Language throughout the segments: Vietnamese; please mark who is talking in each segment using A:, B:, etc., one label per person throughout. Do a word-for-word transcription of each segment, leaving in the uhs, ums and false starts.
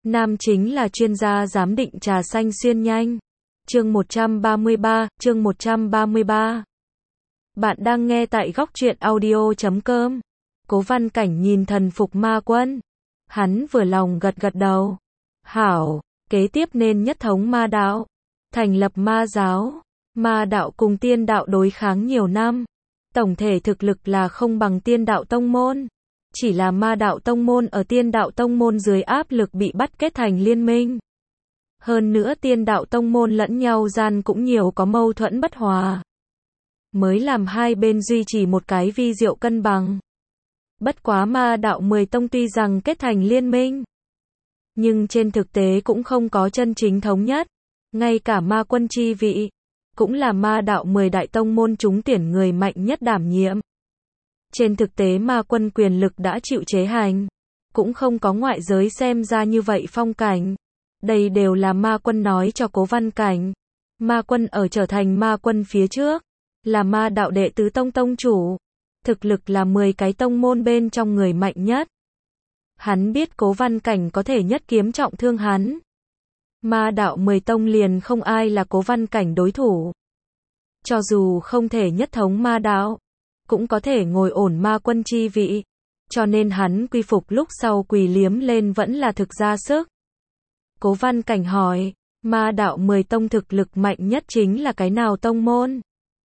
A: Nam chính là chuyên gia giám định trà xanh xuyên nhanh. Chương một trăm ba mươi ba, chương một trăm ba mươi ba. Bạn đang nghe tại góc truyện audio chấm com. Cố Văn Cảnh nhìn thần phục ma quân. Hắn vừa lòng gật gật đầu. Hảo, kế tiếp nên nhất thống ma đạo. Thành lập ma giáo. Ma đạo cùng tiên đạo đối kháng nhiều năm. Tổng thể thực lực là không bằng tiên đạo tông môn. Chỉ là ma đạo tông môn ở tiên đạo tông môn dưới áp lực bị bắt kết thành liên minh. Hơn nữa tiên đạo tông môn lẫn nhau gian cũng nhiều có mâu thuẫn bất hòa. Mới làm hai bên duy trì một cái vi diệu cân bằng. Bất quá ma đạo mười tông tuy rằng kết thành liên minh, nhưng trên thực tế cũng không có chân chính thống nhất. Ngay cả ma quân chi vị, cũng là ma đạo mười đại tông môn trúng tuyển người mạnh nhất đảm nhiệm. Trên thực tế ma quân quyền lực đã chịu chế hành, cũng không có ngoại giới xem ra như vậy phong cảnh. Đây đều là ma quân nói cho Cố Văn Cảnh. Ma quân ở trở thành ma quân phía trước, là ma đạo đệ tứ tông tông chủ. Thực lực là mười cái tông môn bên trong người mạnh nhất. Hắn biết Cố Văn Cảnh có thể nhất kiếm trọng thương hắn. Ma đạo mười tông liền không ai là Cố Văn Cảnh đối thủ. Cho dù không thể nhất thống ma đạo, cũng có thể ngồi ổn ma quân chi vị. Cho nên hắn quy phục lúc sau quỳ liếm lên vẫn là thực ra sức. Cố Văn Cảnh hỏi, ma đạo mười tông thực lực mạnh nhất chính là cái nào tông môn?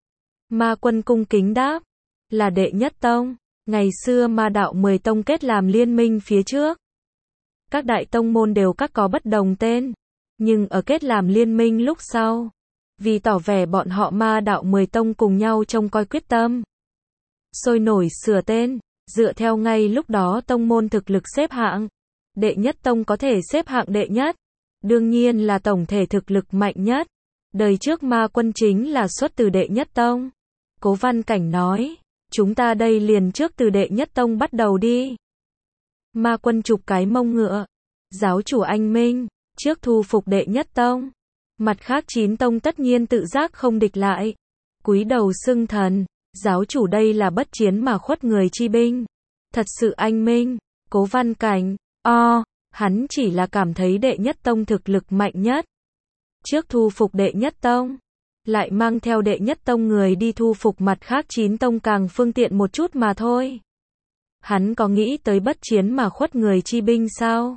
A: Ma quân cung kính đáp, là đệ nhất tông. Ngày xưa ma đạo mười tông kết làm liên minh phía trước. Các đại tông môn đều các có bất đồng tên. Nhưng ở kết làm liên minh lúc sau, vì tỏ vẻ bọn họ ma đạo mười tông cùng nhau trông coi quyết tâm, sôi nổi sửa tên, dựa theo ngay lúc đó tông môn thực lực xếp hạng. Đệ nhất tông có thể xếp hạng đệ nhất, đương nhiên là tổng thể thực lực mạnh nhất. Đời trước ma quân chính là xuất từ đệ nhất tông. Cố Văn Cảnh nói, chúng ta đây liền trước từ đệ nhất tông bắt đầu đi. Ma quân chụp cái mông ngựa, giáo chủ anh minh, trước thu phục đệ nhất tông. Mặt khác chín tông tất nhiên tự giác không địch lại, cúi đầu xưng thần, giáo chủ đây là bất chiến mà khuất người chi binh. Thật sự anh minh. Cố Văn Cảnh, o, hắn chỉ là cảm thấy đệ nhất tông thực lực mạnh nhất. Trước thu phục đệ nhất tông, lại mang theo đệ nhất tông người đi thu phục mặt khác chín tông càng phương tiện một chút mà thôi. Hắn có nghĩ tới bất chiến mà khuất người chi binh sao?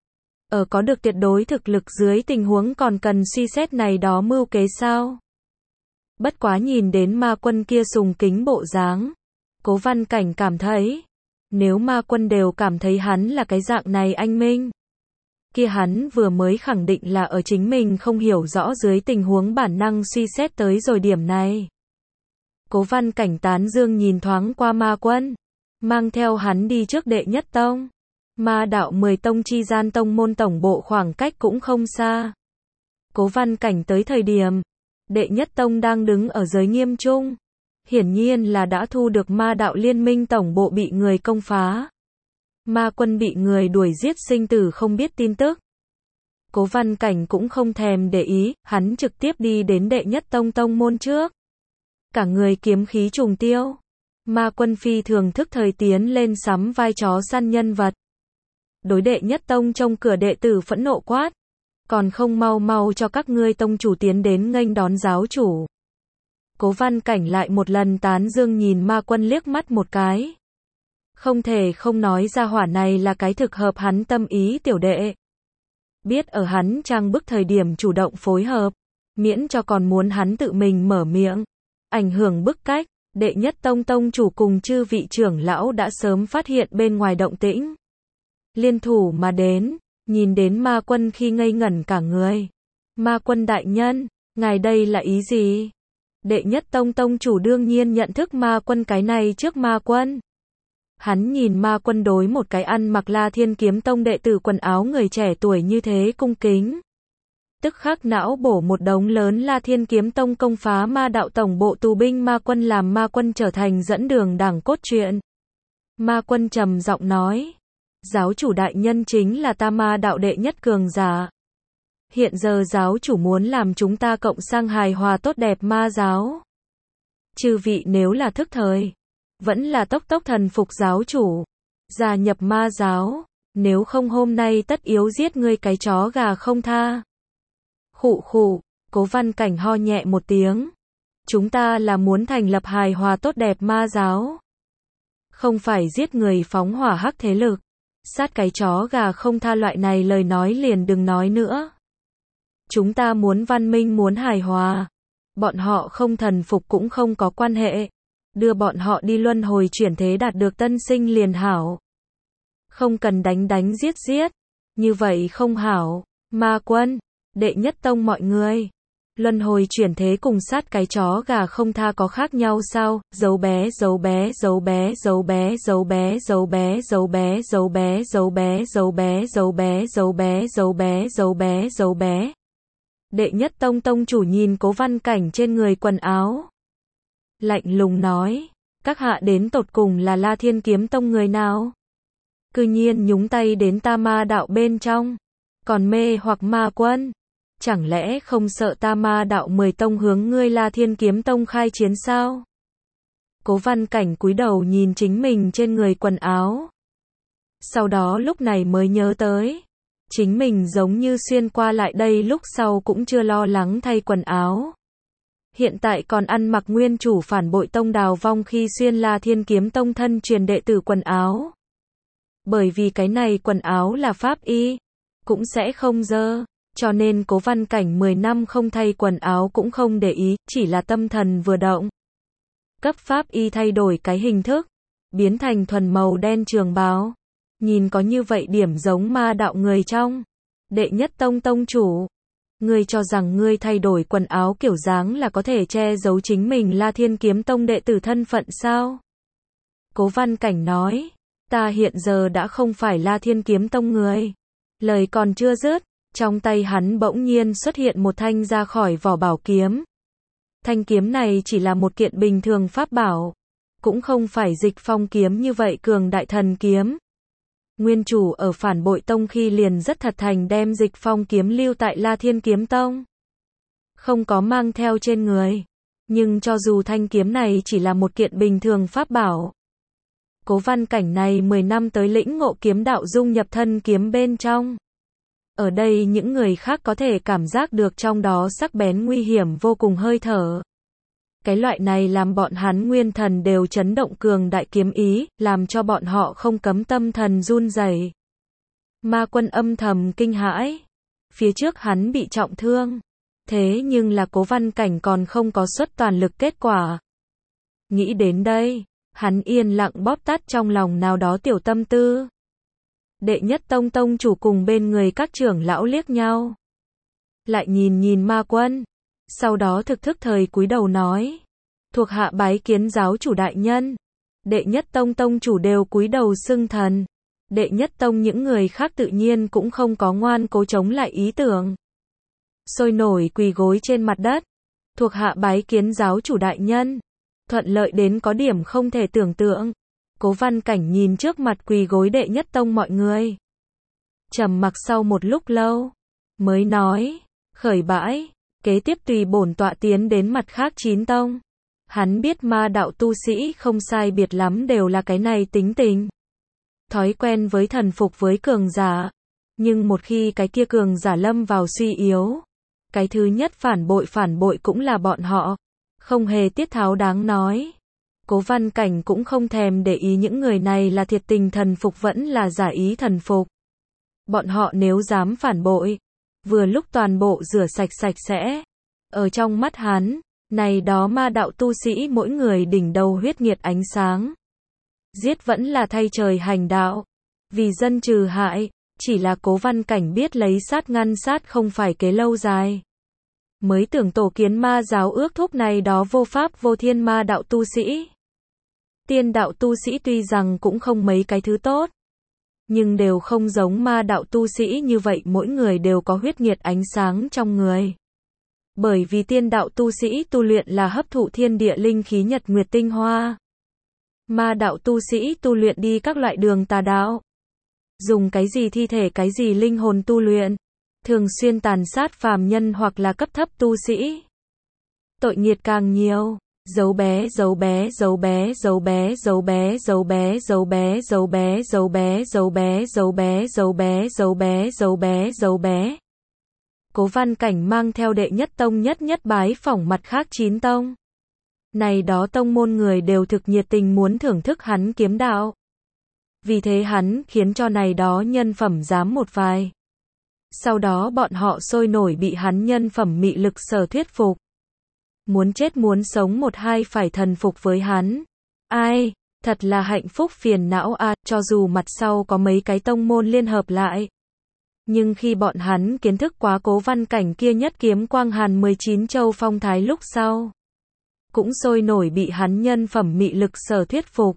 A: Ở có được tuyệt đối thực lực dưới tình huống còn cần suy xét này đó mưu kế sao? Bất quá nhìn đến ma quân kia sùng kính bộ dáng, Cố Văn Cảnh cảm thấy, nếu ma quân đều cảm thấy hắn là cái dạng này anh minh, kia hắn vừa mới khẳng định là ở chính mình không hiểu rõ dưới tình huống bản năng suy xét tới rồi điểm này. Cố Văn Cảnh tán dương nhìn thoáng qua ma quân, mang theo hắn đi trước đệ nhất tông. Ma đạo mười tông chi gian tông môn tổng bộ khoảng cách cũng không xa. Cố Văn Cảnh tới thời điểm, đệ nhất tông đang đứng ở giới nghiêm trung. Hiển nhiên là đã thu được ma đạo liên minh tổng bộ bị người công phá. Ma quân bị người đuổi giết sinh tử không biết tin tức. Cố Văn Cảnh cũng không thèm để ý, hắn trực tiếp đi đến đệ nhất tông tông môn trước. Cả người kiếm khí trùng tiêu. Ma quân phi thường thức thời tiến lên sắm vai chó săn nhân vật. Đối đệ nhất tông trong cửa đệ tử phẫn nộ quát. Còn không mau mau cho các ngươi tông chủ tiến đến nghênh đón giáo chủ. Cố Văn Cảnh lại một lần tán dương nhìn ma quân liếc mắt một cái. Không thể không nói ra hỏa này là cái thực hợp hắn tâm ý tiểu đệ. Biết ở hắn trang bức thời điểm chủ động phối hợp, miễn cho còn muốn hắn tự mình mở miệng, ảnh hưởng bức cách. Đệ nhất tông tông chủ cùng chư vị trưởng lão đã sớm phát hiện bên ngoài động tĩnh. Liên thủ mà đến, nhìn đến ma quân khi ngây ngẩn cả người. Ma quân đại nhân, ngài đây là ý gì? Đệ nhất tông tông chủ đương nhiên nhận thức ma quân cái này trước ma quân. Hắn nhìn ma quân đối một cái ăn mặc La Thiên Kiếm Tông đệ tử quần áo người trẻ tuổi như thế cung kính. Tức khắc não bổ một đống lớn La Thiên Kiếm Tông công phá ma đạo tổng bộ tù binh ma quân làm ma quân trở thành dẫn đường đảng cốt truyện. Ma quân trầm giọng nói, giáo chủ đại nhân chính là ta ma đạo đệ nhất cường giả. Hiện giờ giáo chủ muốn làm chúng ta cộng sang hài hòa tốt đẹp ma giáo. Chư vị nếu là thức thời, vẫn là tốc tốc thần phục giáo chủ, gia nhập ma giáo. Nếu không hôm nay tất yếu giết ngươi cái chó gà không tha. Khụ khụ, Cố Văn Cảnh ho nhẹ một tiếng. Chúng ta là muốn thành lập hài hòa tốt đẹp ma giáo. Không phải giết người phóng hỏa hắc thế lực. Sát cái chó gà không tha loại này lời nói liền đừng nói nữa. Chúng ta muốn văn minh muốn hài hòa. Bọn họ không thần phục cũng không có quan hệ. Đưa bọn họ đi luân hồi chuyển thế đạt được tân sinh liền hảo. Không cần đánh đánh giết giết. Như vậy không hảo. Ma Quân, Đệ Nhất Tông mọi người. Luân hồi chuyển thế cùng sát cái chó gà không tha có khác nhau sao? Dấu bé, dấu bé, dấu bé, dấu bé, dấu bé, dấu bé, dấu bé, dấu bé, dấu bé, dấu bé, dấu bé, dấu bé, dấu bé, dấu bé, dấu bé. Đệ Nhất Tông tông chủ nhìn Cố Văn Cảnh trên người quần áo. Lạnh lùng nói, các hạ đến tột cùng là La Thiên Kiếm Tông người nào? Cư nhiên nhúng tay đến ta ma đạo bên trong. Còn mê hoặc Ma Quân. Chẳng lẽ không sợ ta ma đạo mười tông hướng ngươi La Thiên Kiếm Tông khai chiến sao? Cố Văn Cảnh cúi đầu nhìn chính mình trên người quần áo. Sau đó lúc này mới nhớ tới. Chính mình giống như xuyên qua lại đây lúc sau cũng chưa lo lắng thay quần áo. Hiện tại còn ăn mặc nguyên chủ phản bội tông Đào Vong khi xuyên La Thiên Kiếm Tông thân truyền đệ tử quần áo. Bởi vì cái này quần áo là pháp y, cũng sẽ không dơ. Cho nên Cố Văn Cảnh mười năm không thay quần áo cũng không để ý, chỉ là tâm thần vừa động. Cấp pháp y thay đổi cái hình thức, biến thành thuần màu đen trường bào. Nhìn có như vậy điểm giống ma đạo người trong. Đệ Nhất Tông tông chủ. Ngươi cho rằng ngươi thay đổi quần áo kiểu dáng là có thể che giấu chính mình La Thiên Kiếm Tông đệ tử thân phận sao? Cố Văn Cảnh nói, ta hiện giờ đã không phải La Thiên Kiếm Tông người. Lời còn chưa dứt. Trong tay hắn bỗng nhiên xuất hiện một thanh ra khỏi vỏ bảo kiếm. Thanh kiếm này chỉ là một kiện bình thường pháp bảo. Cũng không phải Dịch Phong kiếm như vậy cường đại thần kiếm. Nguyên chủ ở phản bội tông khi liền rất thật thành đem Dịch Phong kiếm lưu tại La Thiên Kiếm Tông. Không có mang theo trên người. Nhưng cho dù thanh kiếm này chỉ là một kiện bình thường pháp bảo. Cố Văn Cảnh này mười năm tới lĩnh ngộ kiếm đạo dung nhập thân kiếm bên trong. Ở đây những người khác có thể cảm giác được trong đó sắc bén nguy hiểm vô cùng hơi thở. Cái loại này làm bọn hắn nguyên thần đều chấn động cường đại kiếm ý, làm cho bọn họ không cấm tâm thần run rẩy. Ma Quân âm thầm kinh hãi. Phía trước hắn bị trọng thương. Thế nhưng là Cố Văn Cảnh còn không có xuất toàn lực kết quả. Nghĩ đến đây, hắn yên lặng bóp tắt trong lòng nào đó tiểu tâm tư. Đệ Nhất Tông tông chủ cùng bên người các trưởng lão liếc nhau. Lại nhìn nhìn Ma Quân. Sau đó thực thức thời cúi đầu nói. Thuộc hạ bái kiến giáo chủ đại nhân. Đệ Nhất Tông tông chủ đều cúi đầu xưng thần. Đệ Nhất Tông những người khác tự nhiên cũng không có ngoan cố chống lại ý tưởng. Sôi nổi quỳ gối trên mặt đất. Thuộc hạ bái kiến giáo chủ đại nhân. Thuận lợi đến có điểm không thể tưởng tượng. Cố Văn Cảnh nhìn trước mặt quỳ gối Đệ Nhất Tông mọi người. Trầm mặc sau một lúc lâu. Mới nói. Khởi bãi. Kế tiếp tùy bổn tọa tiến đến mặt khác chín tông. Hắn biết ma đạo tu sĩ không sai biệt lắm đều là cái này tính tình. Thói quen với thần phục với cường giả. Nhưng một khi cái kia cường giả lâm vào suy yếu. Cái thứ nhất phản bội phản bội cũng là bọn họ. Không hề tiết tháo đáng nói. Cố Văn Cảnh cũng không thèm để ý những người này là thiệt tình thần phục vẫn là giả ý thần phục. Bọn họ nếu dám phản bội. Vừa lúc toàn bộ rửa sạch sạch sẽ. Ở trong mắt hắn. Này đó ma đạo tu sĩ mỗi người đỉnh đầu huyết nghiệt ánh sáng. Giết vẫn là thay trời hành đạo. Vì dân trừ hại. Chỉ là Cố Văn Cảnh biết lấy sát ngăn sát không phải kế lâu dài. Mới tưởng tổ kiến ma giáo ước thúc này đó vô pháp vô thiên ma đạo tu sĩ. Tiên đạo tu sĩ tuy rằng cũng không mấy cái thứ tốt. Nhưng đều không giống ma đạo tu sĩ như vậy mỗi người đều có huyết nghiệt ánh sáng trong người. Bởi vì tiên đạo tu sĩ tu luyện là hấp thụ thiên địa linh khí nhật nguyệt tinh hoa. Ma đạo tu sĩ tu luyện đi các loại đường tà đạo. Dùng cái gì thi thể cái gì linh hồn tu luyện. Thường xuyên tàn sát phàm nhân hoặc là cấp thấp tu sĩ. Tội nghiệt càng nhiều. Dấu bé dấu bé dấu bé dấu bé dấu bé dấu bé dấu bé dấu bé dấu bé dấu bé dấu bé dấu bé dấu bé dấu bé dấu bé. Cố Văn Cảnh mang theo đệ nhất tông nhất nhất bái phỏng mặt khác chín tông. Này đó tông môn người đều thực nhiệt tình muốn thưởng thức hắn kiếm đạo. Vì thế hắn khiến cho này đó nhân phẩm dám một vài. Sau đó bọn họ sôi nổi bị hắn nhân phẩm mị lực sở thuyết phục. Muốn chết muốn sống một hai phải thần phục với hắn. Ai, thật là hạnh phúc phiền não à, cho dù mặt sau có mấy cái tông môn liên hợp lại. Nhưng khi bọn hắn kiến thức quá Cố Văn Cảnh kia nhất kiếm quang hàn mười chín châu phong thái lúc sau. Cũng sôi nổi bị hắn nhân phẩm mị lực sở thuyết phục.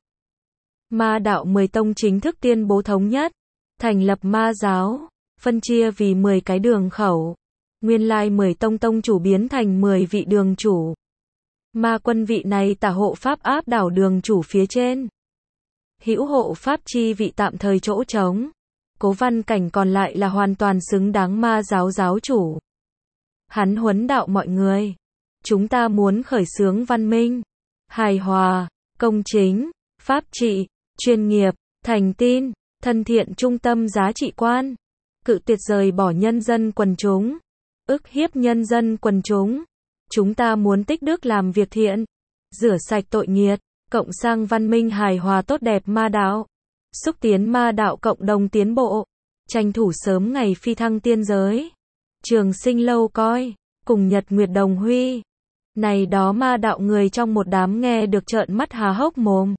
A: Ma đạo mười tông chính thức tuyên bố thống nhất. Thành lập ma giáo. Phân chia vì mười cái đường khẩu. Nguyên lai mười tông tông chủ biến thành mười vị đường chủ. Ma quân vị này tả hộ pháp áp đảo đường chủ phía trên. Hữu hộ pháp chi vị tạm thời chỗ trống. Cố Văn Cảnh còn lại là hoàn toàn xứng đáng ma giáo giáo chủ. Hắn huấn đạo mọi người. Chúng ta muốn khởi xướng văn minh, hài hòa, công chính, pháp trị, chuyên nghiệp, thành tin, thân thiện trung tâm giá trị quan. Cự tuyệt rời bỏ nhân dân quần chúng. Ức hiếp nhân dân quần chúng. Chúng ta muốn tích đức làm việc thiện. Rửa sạch tội nghiệt. Cộng sang văn minh hài hòa tốt đẹp ma đạo. Xúc tiến ma đạo cộng đồng tiến bộ. Tranh thủ sớm ngày phi thăng tiên giới. Trường sinh lâu coi. Cùng nhật nguyệt đồng huy. Này đó ma đạo người trong một đám nghe được trợn mắt há hốc mồm.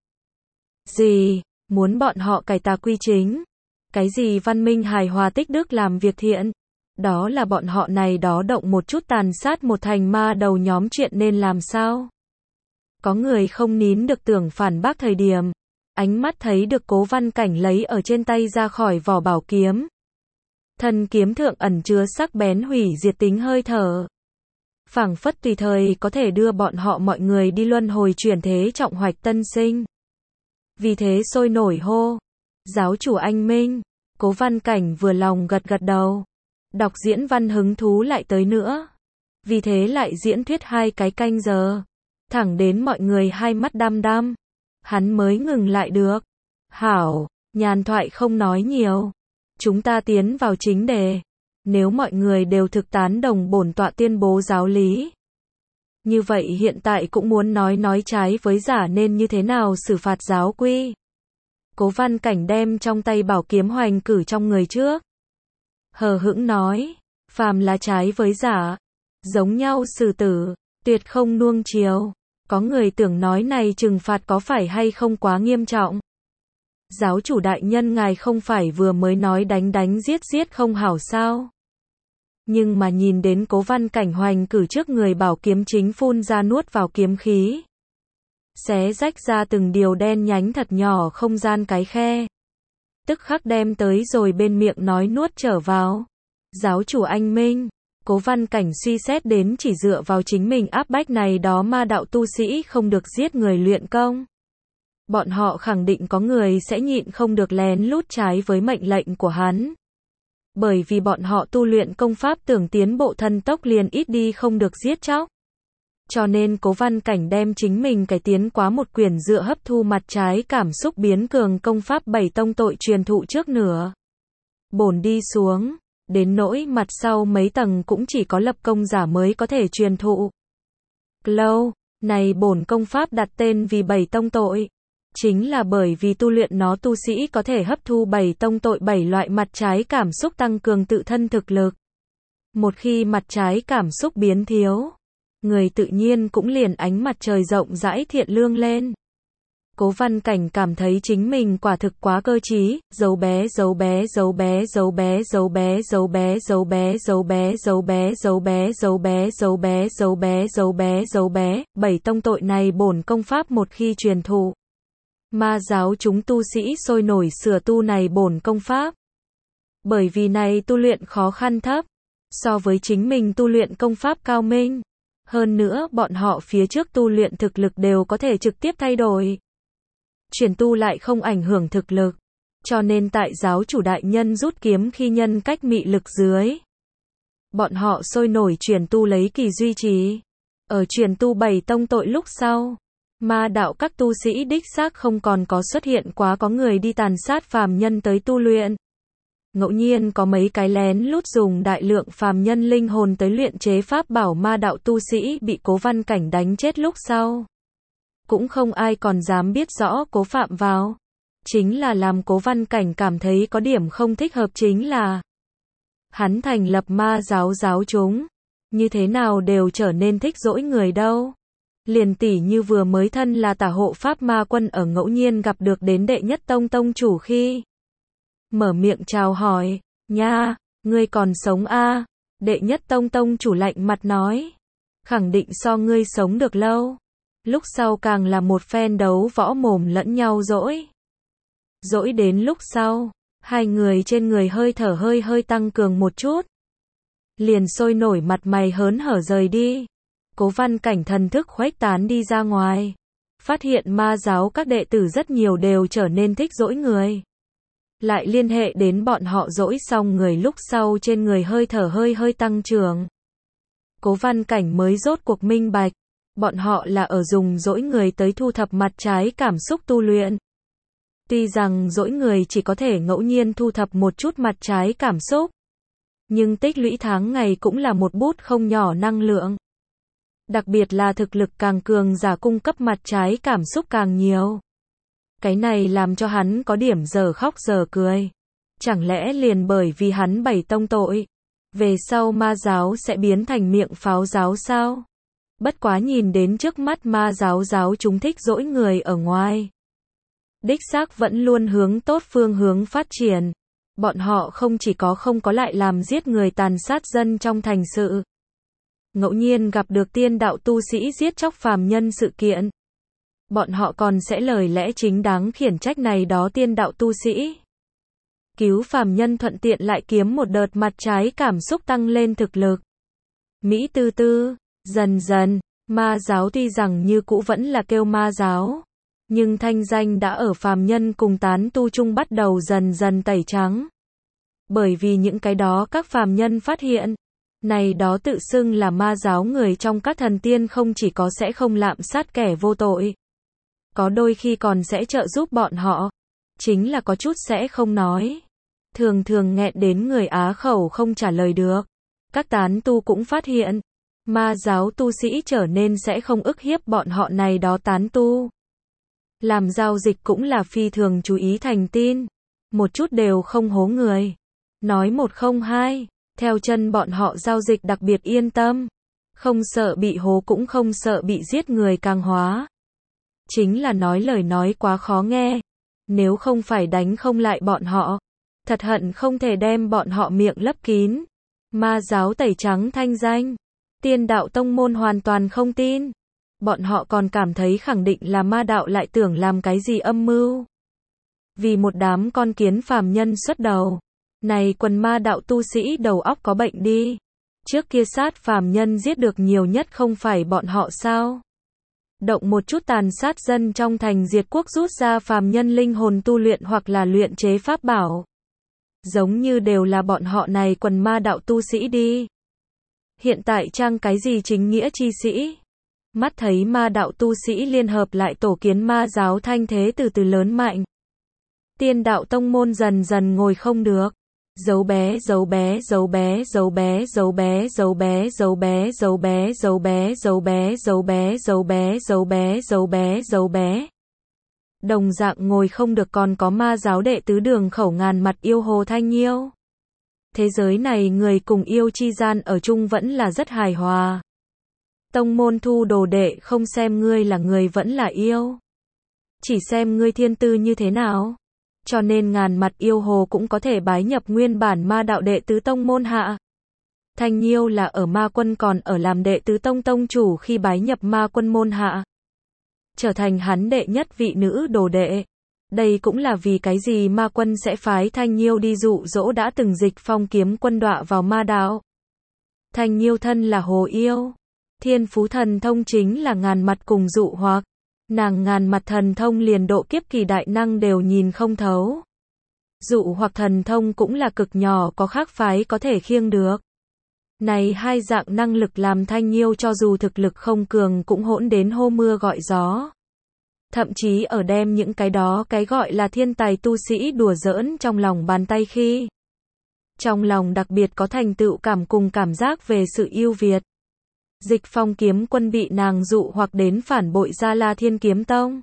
A: Gì? Muốn bọn họ cải tà quy chính? Cái gì văn minh hài hòa tích đức làm việc thiện? Đó là bọn họ này đó động một chút tàn sát một thành ma đầu nhóm chuyện nên làm sao? Có người không nín được tưởng phản bác thời điểm. Ánh mắt thấy được Cố Văn Cảnh lấy ở trên tay ra khỏi vỏ bảo kiếm. Thân kiếm thượng ẩn chứa sắc bén hủy diệt tính hơi thở. Phảng phất tùy thời có thể đưa bọn họ mọi người đi luân hồi chuyển thế trọng hoạch tân sinh. Vì thế sôi nổi hô. Giáo chủ anh minh. Cố Văn Cảnh vừa lòng gật gật đầu. Đọc diễn văn hứng thú lại tới nữa. Vì thế lại diễn thuyết hai cái canh giờ. Thẳng đến mọi người hai mắt đăm đăm. Hắn mới ngừng lại được. Hảo, nhàn thoại không nói nhiều. Chúng ta tiến vào chính đề. Nếu mọi người đều thực tán đồng bổn tọa tuyên bố giáo lý. Như vậy hiện tại cũng muốn nói nói trái với giả nên như thế nào xử phạt giáo quy. Cố Văn Cảnh đem trong tay bảo kiếm hoành cử trong người trước. Hờ hững nói, phàm là trái với giả. Giống nhau xử tử, tuyệt không nuông chiều. Có người tưởng nói này trừng phạt có phải hay không quá nghiêm trọng. Giáo chủ đại nhân ngài không phải vừa mới nói đánh đánh giết giết không hảo sao. Nhưng mà nhìn đến Cố Văn Cảnh hoành cử trước người bảo kiếm chính phun ra nuốt vào kiếm khí. Xé rách ra từng điều đen nhánh thật nhỏ không gian cái khe. Tức khắc đem tới rồi bên miệng nói nuốt trở vào. Giáo chủ anh minh. Cố Văn Cảnh suy xét đến chỉ dựa vào chính mình áp bách này đó ma đạo tu sĩ không được giết người luyện công. Bọn họ khẳng định có người sẽ nhịn không được lén lút trái với mệnh lệnh của hắn. Bởi vì bọn họ tu luyện công pháp tưởng tiến bộ thần tốc liền ít đi không được giết chóc. Cho nên Cố Văn Cảnh đem chính mình cải tiến quá một quyển dựa hấp thu mặt trái cảm xúc biến cường công pháp bảy tông tội truyền thụ trước nửa. Bổn đi xuống, đến nỗi mặt sau mấy tầng cũng chỉ có lập công giả mới có thể truyền thụ. Lâu, này bổn công pháp đặt tên vì bảy tông tội. Chính là bởi vì tu luyện nó tu sĩ có thể hấp thu bảy tông tội bảy loại mặt trái cảm xúc tăng cường tự thân thực lực. Một khi mặt trái cảm xúc biến thiếu, người tự nhiên cũng liền ánh mặt trời rộng rãi thiện lương lên. Cố Văn Cảnh cảm thấy chính mình quả thực quá cơ trí, dấu bé dấu bé dấu bé dấu bé dấu bé dấu bé dấu bé dấu bé dấu bé dấu bé dấu bé dấu bé dấu bé dấu bé dấu bé, bảy tông tội này bổn công pháp một khi truyền thụ. Ma giáo chúng tu sĩ sôi nổi sửa tu này bổn công pháp. Bởi vì này tu luyện khó khăn thấp, so với chính mình tu luyện công pháp cao minh. Hơn nữa bọn họ phía trước tu luyện thực lực đều có thể trực tiếp thay đổi. Chuyển tu lại không ảnh hưởng thực lực. Cho nên tại giáo chủ đại nhân rút kiếm khi nhân cách mị lực dưới. Bọn họ sôi nổi chuyển tu lấy kỳ duy trì. Ở truyền tu bảy tông tội lúc sau, ma đạo các tu sĩ đích xác không còn có xuất hiện quá có người đi tàn sát phàm nhân tới tu luyện. Ngẫu nhiên có mấy cái lén lút dùng đại lượng phàm nhân linh hồn tới luyện chế pháp bảo ma đạo tu sĩ bị Cố Văn Cảnh đánh chết lúc sau. Cũng không ai còn dám biết rõ Cố Phạm vào. Chính là làm Cố Văn Cảnh cảm thấy có điểm không thích hợp chính là hắn thành lập ma giáo giáo chúng, như thế nào đều trở nên thích dỗi người đâu. Liền tỉ như vừa mới thân là tả hộ pháp ma quân ở ngẫu nhiên gặp được đến đệ nhất tông tông chủ khi mở miệng chào hỏi, nha, ngươi còn sống a? À? Đệ nhất tông tông chủ lạnh mặt nói, khẳng định so ngươi sống được lâu. Lúc sau càng là một phen đấu võ mồm lẫn nhau dỗi. Dỗi đến lúc sau, hai người trên người hơi thở hơi hơi tăng cường một chút. Liền sôi nổi mặt mày hớn hở rời đi. Cố Văn Cảnh thần thức khuếch tán đi ra ngoài. Phát hiện ma giáo các đệ tử rất nhiều đều trở nên thích dỗi người. Lại liên hệ đến bọn họ dỗi xong người lúc sau trên người hơi thở hơi hơi tăng trưởng. Cố Văn Cảnh mới rốt cuộc minh bạch. Bọn họ là ở dùng dỗi người tới thu thập mặt trái cảm xúc tu luyện. Tuy rằng dỗi người chỉ có thể ngẫu nhiên thu thập một chút mặt trái cảm xúc. Nhưng tích lũy tháng ngày cũng là một bút không nhỏ năng lượng. Đặc biệt là thực lực càng cường giả cung cấp mặt trái cảm xúc càng nhiều. Cái này làm cho hắn có điểm giờ khóc giờ cười. Chẳng lẽ liền bởi vì hắn bảy tông tội, về sau ma giáo sẽ biến thành miệng pháo giáo sao? Bất quá nhìn đến trước mắt ma giáo giáo chúng thích dỗi người ở ngoài. Đích xác vẫn luôn hướng tốt phương hướng phát triển. Bọn họ không chỉ có không có lại làm giết người tàn sát dân trong thành sự. Ngẫu nhiên gặp được tiên đạo tu sĩ giết chóc phàm nhân sự kiện. Bọn họ còn sẽ lời lẽ chính đáng khiển trách này đó tiên đạo tu sĩ. Cứu phàm nhân thuận tiện lại kiếm một đợt mặt trái cảm xúc tăng lên thực lực. Mỹ tư tư, dần dần, ma giáo tuy rằng như cũ vẫn là kêu ma giáo. Nhưng thanh danh đã ở phàm nhân cùng tán tu chung bắt đầu dần dần tẩy trắng. Bởi vì những cái đó các phàm nhân phát hiện, này đó tự xưng là ma giáo người trong các thần tiên không chỉ có sẽ không lạm sát kẻ vô tội. Có đôi khi còn sẽ trợ giúp bọn họ. Chính là có chút sẽ không nói. Thường thường nghẹn đến người á khẩu không trả lời được. Các tán tu cũng phát hiện, ma giáo tu sĩ trở nên sẽ không ức hiếp bọn họ này đó tán tu. Làm giao dịch cũng là phi thường chú ý thành tin. Một chút đều không hố người. Nói một không hai. Theo chân bọn họ giao dịch đặc biệt yên tâm. Không sợ bị hố cũng không sợ bị giết người càng hóa. Chính là nói lời nói quá khó nghe. Nếu không phải đánh không lại bọn họ. Thật hận không thể đem bọn họ miệng lấp kín. Ma giáo tẩy trắng thanh danh. Tiên đạo tông môn hoàn toàn không tin. Bọn họ còn cảm thấy khẳng định là ma đạo lại tưởng làm cái gì âm mưu. Vì một đám con kiến phàm nhân xuất đầu. Này quần ma đạo tu sĩ đầu óc có bệnh đi. Trước kia sát phàm nhân giết được nhiều nhất không phải bọn họ sao? Động một chút tàn sát dân trong thành diệt quốc rút ra phàm nhân linh hồn tu luyện hoặc là luyện chế pháp bảo. Giống như đều là bọn họ này quần ma đạo tu sĩ đi. Hiện tại trang cái gì chính nghĩa chi sĩ? Mắt thấy ma đạo tu sĩ liên hợp lại tổ kiến ma giáo thanh thế từ từ lớn mạnh. Tiên đạo tông môn dần dần ngồi không được. Dấu bé, dấu bé, dấu bé, dấu bé, dấu bé, dấu bé, dấu bé, dấu bé, dấu bé, dấu bé, dấu bé, dấu bé, dấu bé, dấu bé, dấu bé. Đồng dạng ngồi không được còn có ma giáo đệ tứ đường khẩu ngàn mặt yêu Hồ Thanh Nhiêu. Thế giới này người cùng yêu chi gian ở chung vẫn là rất hài hòa. Tông môn thu đồ đệ không xem ngươi là người vẫn là yêu. Chỉ xem ngươi thiên tư như thế nào. Cho nên ngàn mặt yêu hồ cũng có thể bái nhập nguyên bản ma đạo đệ tứ tông môn hạ. Thanh Nhiêu là ở ma quân còn ở làm đệ tứ tông tông chủ khi bái nhập ma quân môn hạ. Trở thành hắn đệ nhất vị nữ đồ đệ. Đây cũng là vì cái gì ma quân sẽ phái Thanh Nhiêu đi dụ dỗ đã từng dịch phong kiếm quân đọa vào ma đạo. Thanh Nhiêu thân là hồ yêu. Thiên phú thần thông chính là ngàn mặt cùng dụ hoặc. Nàng ngàn mặt thần thông liền độ kiếp kỳ đại năng đều nhìn không thấu. Dụ hoặc thần thông cũng là cực nhỏ có khác phái có thể khiêng được. Này hai dạng năng lực làm Thanh Nhiêu cho dù thực lực không cường cũng hỗn đến hô mưa gọi gió. Thậm chí ở đem những cái đó cái gọi là thiên tài tu sĩ đùa giỡn trong lòng bàn tay khi. Trong lòng đặc biệt có thành tựu cảm cùng cảm giác về sự ưu việt. Dịch Phong kiếm quân bị nàng dụ hoặc đến phản bội ra La Thiên Kiếm Tông.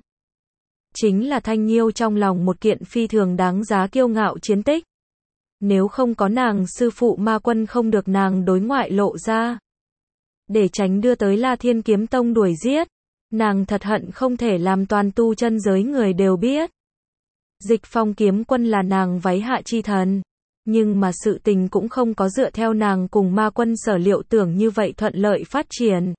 A: Chính là Thanh Nhiêu trong lòng một kiện phi thường đáng giá kiêu ngạo chiến tích. Nếu không có nàng sư phụ ma quân không được nàng đối ngoại lộ ra. Để tránh đưa tới La Thiên Kiếm Tông đuổi giết. Nàng thật hận không thể làm toàn tu chân giới người đều biết. Dịch Phong kiếm quân là nàng váy hạ chi thần. Nhưng mà sự tình cũng không có dựa theo nàng cùng ma quân sở liệu tưởng như vậy thuận lợi phát triển.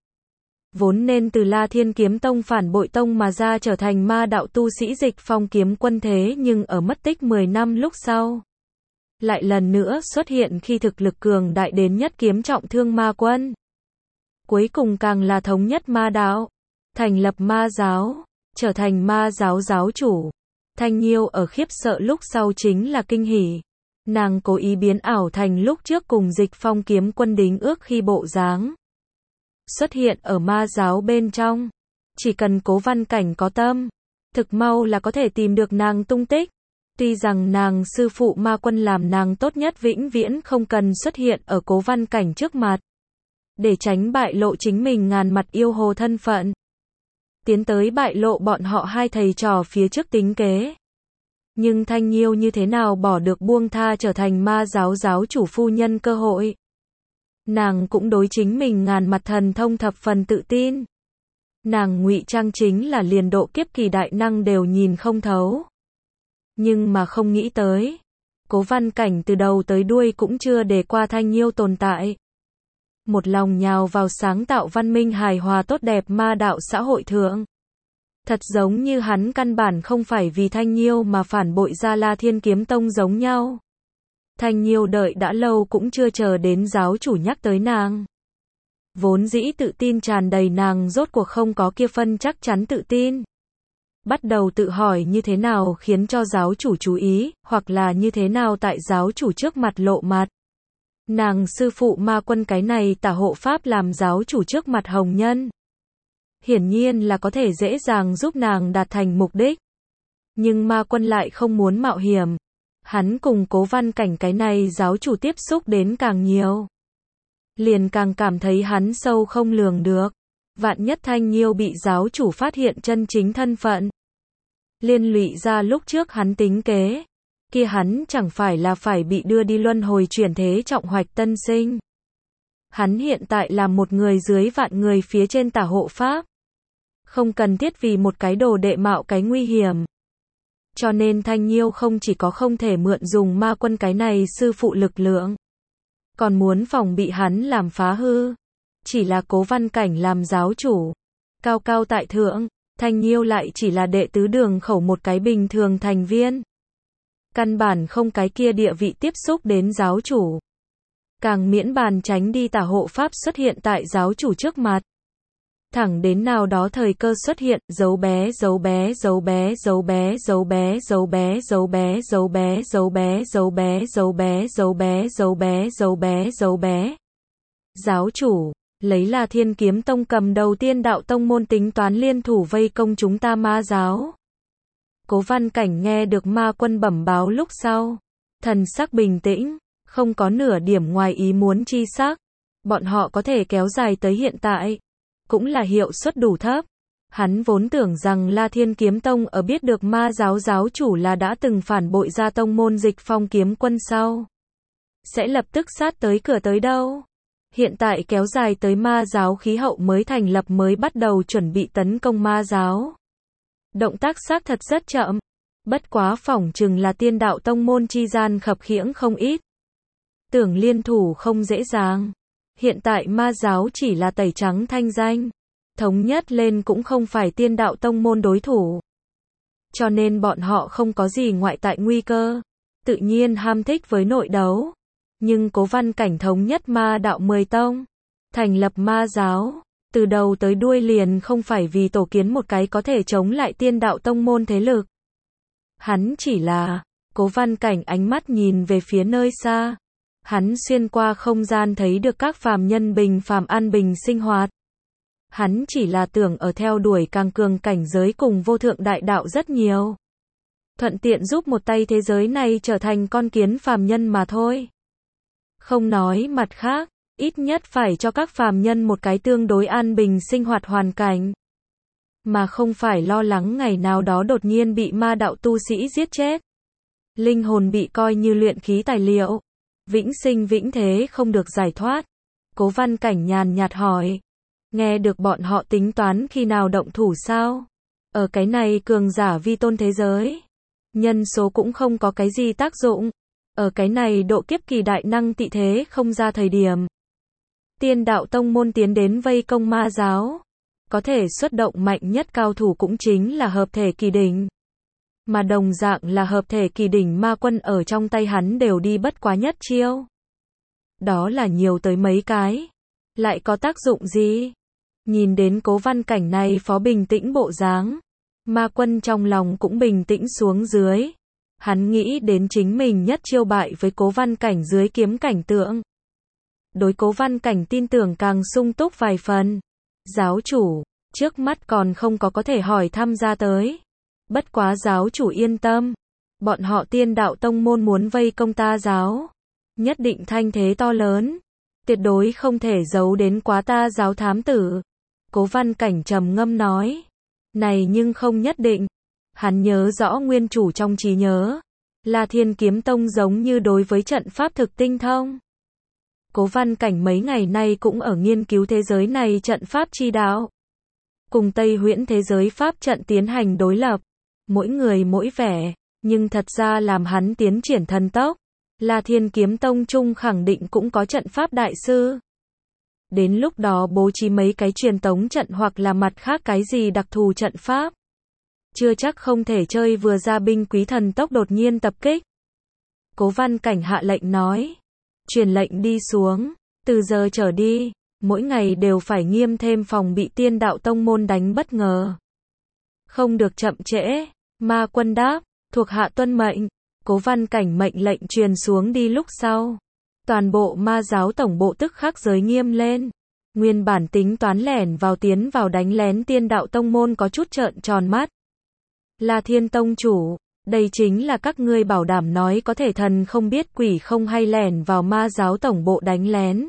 A: Vốn nên từ La Thiên Kiếm Tông phản bội tông mà ra trở thành ma đạo tu sĩ Dịch Phong kiếm quân thế nhưng ở mất tích mười năm lúc sau. Lại lần nữa xuất hiện khi thực lực cường đại đến nhất kiếm trọng thương ma quân. Cuối cùng càng là thống nhất ma đạo. Thành lập ma giáo. Trở thành ma giáo giáo chủ. Thanh Nhiêu ở khiếp sợ lúc sau chính là kinh hỉ. Nàng cố ý biến ảo thành lúc trước cùng Dịch Phong kiếm quân đính ước khi bộ dáng. Xuất hiện ở ma giáo bên trong. Chỉ cần Cố Văn Cảnh có tâm. Thực mau là có thể tìm được nàng tung tích. Tuy rằng nàng sư phụ ma quân làm nàng tốt nhất vĩnh viễn không cần xuất hiện ở Cố Văn Cảnh trước mặt. Để tránh bại lộ chính mình ngàn mặt yêu hồ thân phận. Tiến tới bại lộ bọn họ hai thầy trò phía trước tính kế. Nhưng Thanh Nhiêu như thế nào bỏ được buông tha trở thành ma giáo giáo chủ phu nhân cơ hội. Nàng cũng đối chính mình ngàn mặt thần thông thập phần tự tin. Nàng ngụy trang chính là liền độ kiếp kỳ đại năng đều nhìn không thấu. Nhưng mà không nghĩ tới. Cố Văn Cảnh từ đầu tới đuôi cũng chưa để qua Thanh Nhiêu tồn tại. Một lòng nhào vào sáng tạo văn minh hài hòa tốt đẹp ma đạo xã hội thượng. Thật giống như hắn căn bản không phải vì Thanh Nhiêu mà phản bội ra La Thiên Kiếm Tông giống nhau. Thanh Nhiêu đợi đã lâu cũng chưa chờ đến giáo chủ nhắc tới nàng. Vốn dĩ tự tin tràn đầy nàng rốt cuộc không có kia phân chắc chắn tự tin. Bắt đầu tự hỏi như thế nào khiến cho giáo chủ chú ý, hoặc là như thế nào tại giáo chủ trước mặt lộ mặt. Nàng sư phụ ma quân cái này tả hộ pháp làm giáo chủ trước mặt hồng nhân. Hiển nhiên là có thể dễ dàng giúp nàng đạt thành mục đích. Nhưng ma quân lại không muốn mạo hiểm. Hắn cùng Cố Văn Cảnh cái này giáo chủ tiếp xúc đến càng nhiều. Liền càng cảm thấy hắn sâu không lường được. Vạn nhất Thanh Nhiêu bị giáo chủ phát hiện chân chính thân phận. Liên lụy ra lúc trước hắn tính kế. Kia hắn chẳng phải là phải bị đưa đi luân hồi chuyển thế trọng hoạch tân sinh. Hắn hiện tại là một người dưới vạn người phía trên tả hộ pháp. Không cần thiết vì một cái đồ đệ mạo cái nguy hiểm. Cho nên Thanh Nhiêu không chỉ có không thể mượn dùng ma quân cái này sư phụ lực lượng. Còn muốn phòng bị hắn làm phá hư. Chỉ là Cố Văn Cảnh làm giáo chủ. Cao cao tại thượng. Thanh Nhiêu lại chỉ là đệ tứ đường khẩu một cái bình thường thành viên. Căn bản không cái kia địa vị tiếp xúc đến giáo chủ. Càng miễn bàn tránh đi tả hộ pháp xuất hiện tại giáo chủ trước mặt. Thẳng đến nào đó thời cơ xuất hiện, dấu bé, dấu bé, dấu bé, dấu bé, dấu bé, dấu bé, dấu bé, dấu bé, dấu bé, dấu bé, dấu bé, dấu bé, dấu bé, dấu bé, dấu bé. Giáo chủ, lấy La Thiên Kiếm Tông cầm đầu tiên đạo tông môn tính toán liên thủ vây công chúng ta ma giáo. Cố Văn Cảnh nghe được ma quân bẩm báo lúc sau. Thần sắc bình tĩnh, không có nửa điểm ngoài ý muốn chi sắc. Bọn họ có thể kéo dài tới hiện tại. Cũng là hiệu suất đủ thấp. Hắn vốn tưởng rằng La Thiên Kiếm Tông ở biết được ma giáo giáo chủ là đã từng phản bội ra tông môn Dịch Phong kiếm quân sau. Sẽ lập tức sát tới cửa tới đâu. Hiện tại kéo dài tới ma giáo khí hậu mới thành lập mới bắt đầu chuẩn bị tấn công ma giáo. Động tác xác thật rất chậm. Bất quá phỏng chừng là tiên đạo tông môn chi gian khập khiễng không ít. Tưởng liên thủ không dễ dàng. Hiện tại ma giáo chỉ là tẩy trắng thanh danh. Thống nhất lên cũng không phải tiên đạo tông môn đối thủ. Cho nên bọn họ không có gì ngoại tại nguy cơ. Tự nhiên ham thích với nội đấu. Nhưng Cố Văn Cảnh thống nhất ma đạo mười tông. Thành lập ma giáo. Từ đầu tới đuôi liền không phải vì tổ kiến một cái có thể chống lại tiên đạo tông môn thế lực. Hắn chỉ là, Cố Văn Cảnh ánh mắt nhìn về phía nơi xa. Hắn xuyên qua không gian thấy được các phàm nhân bình phàm an bình sinh hoạt. Hắn chỉ là tưởng ở theo đuổi càng cường cảnh giới cùng vô thượng đại đạo rất nhiều. Thuận tiện giúp một tay thế giới này trở thành con kiến phàm nhân mà thôi. Không nói mặt khác, ít nhất phải cho các phàm nhân một cái tương đối an bình sinh hoạt hoàn cảnh. Mà không phải lo lắng ngày nào đó đột nhiên bị ma đạo tu sĩ giết chết. Linh hồn bị coi như luyện khí tài liệu. Vĩnh sinh vĩnh thế không được giải thoát. Cố Văn Cảnh nhàn nhạt hỏi. Nghe được bọn họ tính toán khi nào động thủ sao? Ở cái này cường giả vi tôn thế giới. Nhân số cũng không có cái gì tác dụng. Ở cái này độ kiếp kỳ đại năng tị thế không ra thời điểm. Tiên đạo tông môn tiến đến vây công ma giáo. Có thể xuất động mạnh nhất cao thủ cũng chính là hợp thể kỳ đỉnh. Mà đồng dạng là hợp thể kỳ đỉnh ma quân ở trong tay hắn đều đi bất quá nhất chiêu. Đó là nhiều tới mấy cái. Lại có tác dụng gì? Nhìn đến Cố Văn Cảnh này phó bình tĩnh bộ dáng. Ma quân trong lòng cũng bình tĩnh xuống dưới. Hắn nghĩ đến chính mình nhất chiêu bại với Cố Văn Cảnh dưới kiếm cảnh tượng. Đối Cố Văn Cảnh tin tưởng càng sung túc vài phần. Giáo chủ, trước mắt còn không có có thể hỏi thăm ra tới. Bất quá giáo chủ yên tâm. Bọn họ tiên đạo tông môn muốn vây công ta giáo. Nhất định thanh thế to lớn. Tuyệt đối không thể giấu đến quá ta giáo thám tử. Cố Văn Cảnh trầm ngâm nói. Này nhưng không nhất định. Hắn nhớ rõ nguyên chủ trong trí nhớ. Là Thiên Kiếm Tông giống như đối với trận pháp thực tinh thông. Cố Văn Cảnh mấy ngày nay cũng ở nghiên cứu thế giới này trận pháp chi đạo. Cùng Tây Huyễn thế giới pháp trận tiến hành đối lập. Mỗi người mỗi vẻ, nhưng thật ra làm hắn tiến triển thần tốc. Là Thiên Kiếm Tông chung khẳng định cũng có trận pháp đại sư. Đến lúc đó bố trí mấy cái truyền tống trận hoặc là mặt khác cái gì đặc thù trận pháp. Chưa chắc không thể chơi vừa ra binh quý thần tốc đột nhiên tập kích. Cố Văn Cảnh hạ lệnh nói. Truyền lệnh đi xuống. Từ giờ trở đi, mỗi ngày đều phải nghiêm thêm phòng bị tiên đạo tông môn đánh bất ngờ. Không được chậm trễ. Ma quân đáp. Thuộc hạ tuân mệnh. Cố Văn Cảnh mệnh lệnh truyền xuống đi lúc sau. Toàn bộ ma giáo tổng bộ tức khắc giới nghiêm lên. Nguyên bản tính toán lẻn vào tiến vào đánh lén tiên đạo tông môn có chút trợn tròn mắt. Là Thiên Tông chủ, đây chính là các ngươi bảo đảm nói có thể thần không biết quỷ không hay lẻn vào ma giáo tổng bộ đánh lén.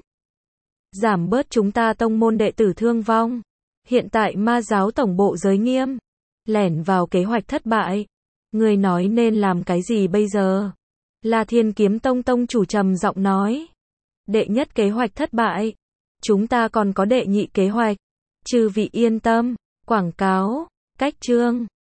A: Giảm bớt chúng ta tông môn đệ tử thương vong. Hiện tại ma giáo tổng bộ giới nghiêm. Lẻn vào kế hoạch thất bại. Ngươi nói nên làm cái gì bây giờ? Là Thiên Kiếm Tông tông chủ trầm giọng nói. Đệ nhất kế hoạch thất bại. Chúng ta còn có đệ nhị kế hoạch. Chư vị yên tâm. Quảng cáo. Cách chương.